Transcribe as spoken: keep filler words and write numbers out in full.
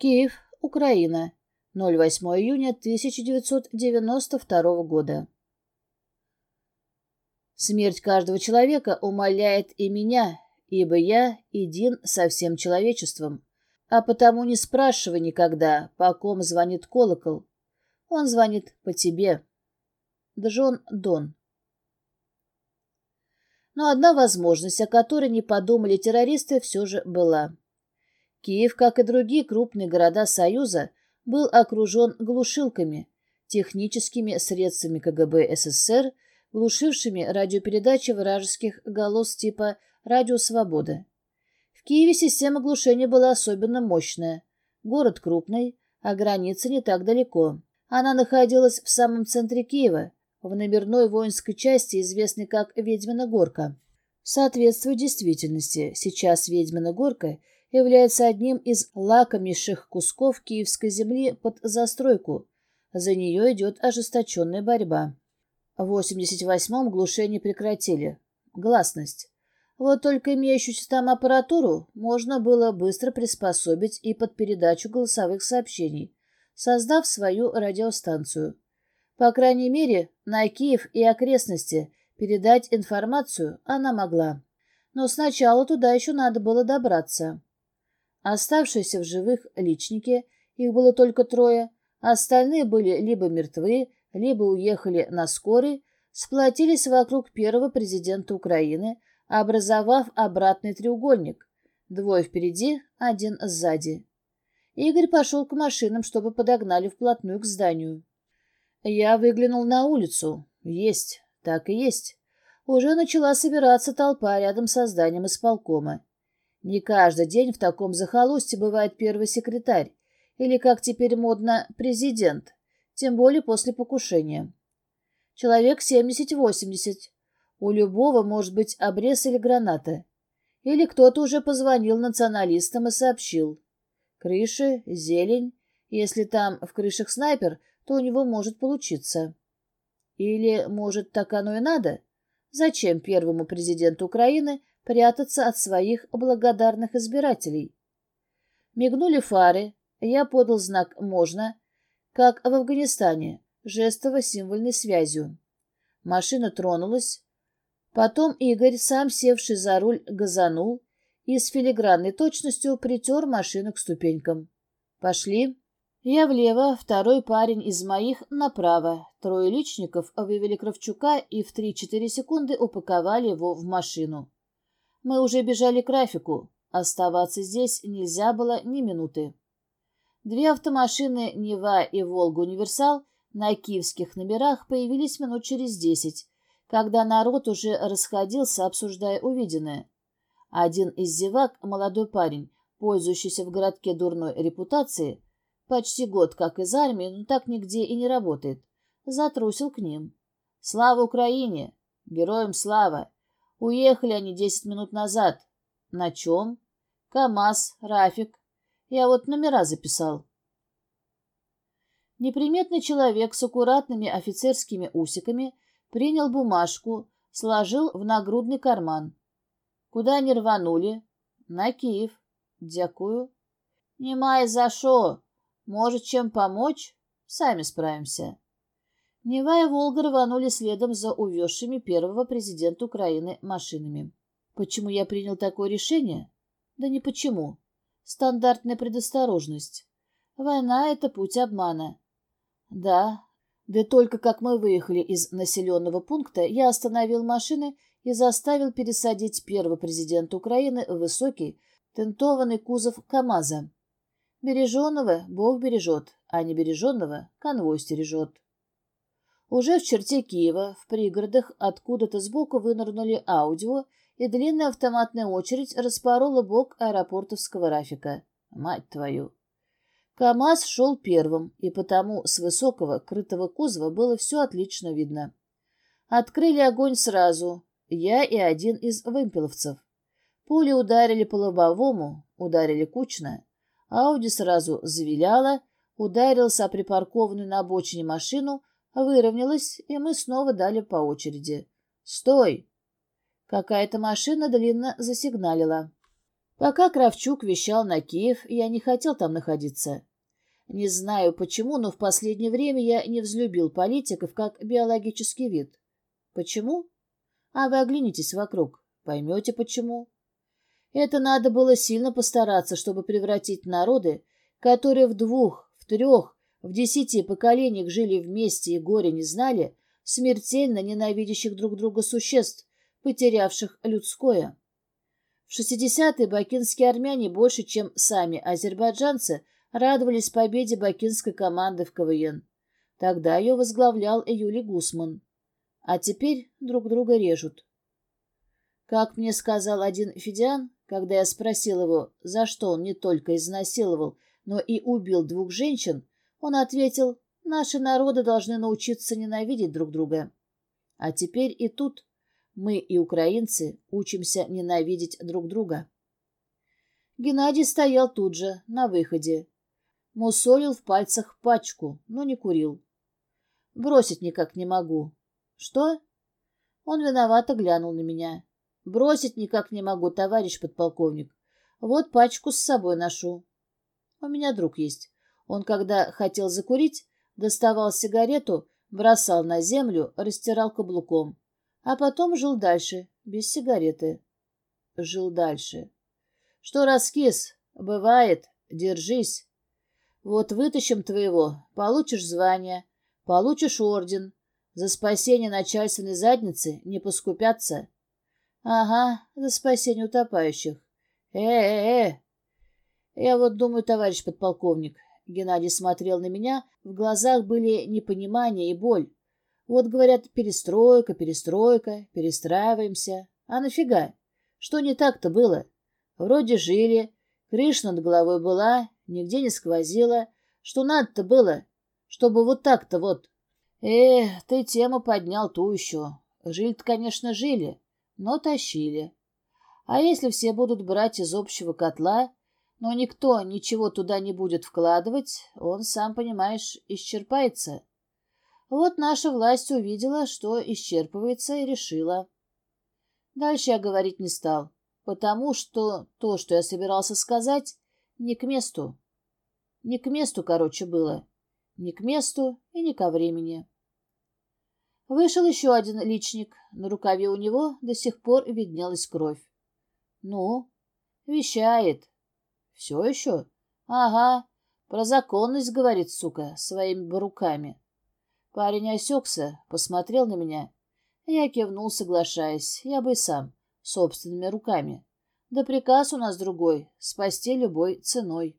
Киев, Украина. ноль восьмого июня тысяча девятьсот девяносто второго года. Смерть каждого человека умаляет и меня, ибо я един со всем человечеством. А потому не спрашивай никогда, по ком звонит колокол. Он звонит по тебе. Джон Донн. Но одна возможность, о которой не подумали террористы, все же была. Киев, как и другие крупные города Союза, был окружен глушилками, техническими средствами КГБ СССР, глушившими радиопередачи вражеских голосов типа «Радио Свобода». В Киеве система глушения была особенно мощная. Город крупный, а граница не так далеко. Она находилась в самом центре Киева, в номерной воинской части, известной как Ведьмина Горка. Соответствует действительности, сейчас Ведьмина Горка является одним из лакомейших кусков киевской земли под застройку. За нее идет ожесточенная борьба. В восемьдесят восьмом глушение прекратили. Гласность. Вот только имеющуюся там аппаратуру можно было быстро приспособить и под передачу голосовых сообщений, создав свою радиостанцию. По крайней мере, на Киев и окрестности передать информацию она могла. Но сначала туда еще надо было добраться. Оставшиеся в живых личники, их было только трое, остальные были либо мертвы, либо уехали на скорой, сплотились вокруг первого президента Украины, образовав обратный треугольник. Двое впереди, один сзади. Игорь пошел к машинам, чтобы подогнали вплотную к зданию. Я выглянул на улицу. Есть, так и есть. Уже начала собираться толпа рядом со зданием исполкома. Не каждый день в таком захолустье бывает первый секретарь, или, как теперь модно, президент, тем более после покушения. Человек семьдесят-восемьдесят. У любого может быть обрез или граната. Или кто-то уже позвонил националистам и сообщил. Крыши, зелень. Если там в крышах снайпер, то у него может получиться. Или, может, так оно и надо? Зачем первому президенту Украины прятаться от своих благодарных избирателей? Мигнули фары, я подал знак «можно», как в Афганистане, жестово-символьной связью. Машина тронулась. Потом Игорь, сам севший за руль, газанул и с филигранной точностью притер машину к ступенькам. «Пошли». Я влево, второй парень из моих направо. Трое личников вывели Кравчука и в три-четыре секунды упаковали его в машину. Мы уже бежали к Рафику. Оставаться здесь нельзя было ни минуты. Две автомашины «Нева» и «Волга-Универсал» на киевских номерах появились минут через десять, когда народ уже расходился, обсуждая увиденное. Один из зевак, молодой парень, пользующийся в городке дурной репутацией, почти год как из армии, но так нигде и не работает, затрусил к ним. «Слава Украине! Героям слава! Уехали они десять минут назад. На чем? КамАЗ, Рафик. Я вот номера записал». Неприметный человек с аккуратными офицерскими усиками принял бумажку, сложил в нагрудный карман. «Куда они рванули?» «На Киев». «Дякую». «Немає за шо. Может, чем помочь? Сами справимся». Нева и Волга рванули следом за увезшими первого президента Украины машинами. Почему я принял такое решение? Да не почему. Стандартная предосторожность. Война — это путь обмана. Да, да только как мы выехали из населенного пункта, я остановил машины и заставил пересадить первого президента Украины в высокий, тентованный кузов КамАЗа. Береженного Бог бережет, а не береженного конвой стережет. Уже в черте Киева, в пригородах, откуда-то сбоку вынырнули аудио, и длинная автоматная очередь распорола бок аэропортовского Рафика. Мать твою! КамАЗ шел первым, и потому с высокого крытого кузова было все отлично видно. Открыли огонь сразу, я и один из вымпеловцев. Пули ударили по лобовому, ударили кучно. Ауди сразу завиляла, ударился о припаркованную на обочине машину, выровнялась, и мы снова дали по очереди. «Стой!» Какая-то машина длинно засигналила. Пока Кравчук вещал на Киев, я не хотел там находиться. Не знаю почему, но в последнее время я не взлюбил политиков как биологический вид. Почему? А вы оглянитесь вокруг, поймете почему. Это надо было сильно постараться, чтобы превратить народы, которые в двух, в трех, в десяти поколениях жили вместе и горя не знали, смертельно ненавидящих друг друга существ, потерявших людское. В шестидесятые бакинские армяне больше, чем сами азербайджанцы, радовались победе бакинской команды в КВН. Тогда ее возглавлял Юлий Гусман. А теперь друг друга режут. Как мне сказал один фидиан, когда я спросил его, за что он не только изнасиловал, но и убил двух женщин, он ответил, наши народы должны научиться ненавидеть друг друга. А теперь и тут мы и украинцы учимся ненавидеть друг друга. Геннадий стоял тут же, на выходе. Мусолил в пальцах пачку, но не курил. Бросить никак не могу. Что? Он виновато глянул на меня. Бросить никак не могу, товарищ подполковник. Вот пачку с собой ношу. У меня друг есть. Он, когда хотел закурить, доставал сигарету, бросал на землю, растирал каблуком. А потом жил дальше, без сигареты. Жил дальше. Что раскис? Бывает. Держись. Вот вытащим твоего, получишь звание, получишь орден. За спасение начальственной задницы не поскупятся. Ага, за спасение утопающих. Э-э-э. Я вот думаю, товарищ подполковник, Геннадий смотрел на меня, в глазах были непонимание и боль. Вот, говорят, перестройка, перестройка, перестраиваемся. А нафига? Что не так-то было? Вроде жили, крыша над головой была, нигде не сквозило. Что надо-то было? Чтобы вот так-то вот. Э, ты тему поднял ту еще. Жили-то, конечно, жили, но тащили. А если все будут брать из общего котла, но никто ничего туда не будет вкладывать, он, сам понимаешь, исчерпается. Вот наша власть увидела, что исчерпывается, и решила. Дальше я говорить не стал, потому что то, что я собирался сказать, не к месту. Не к месту, короче, было. Не к месту и не ко времени. Вышел еще один личник. На рукаве у него до сих пор виднелась кровь. Ну, вещает. Все еще? Ага, про законность, говорит, сука, своими бы руками. Парень осекся, посмотрел на меня. Я кивнул, соглашаясь, я бы и сам, собственными руками. Да приказ у нас другой — спасти любой ценой.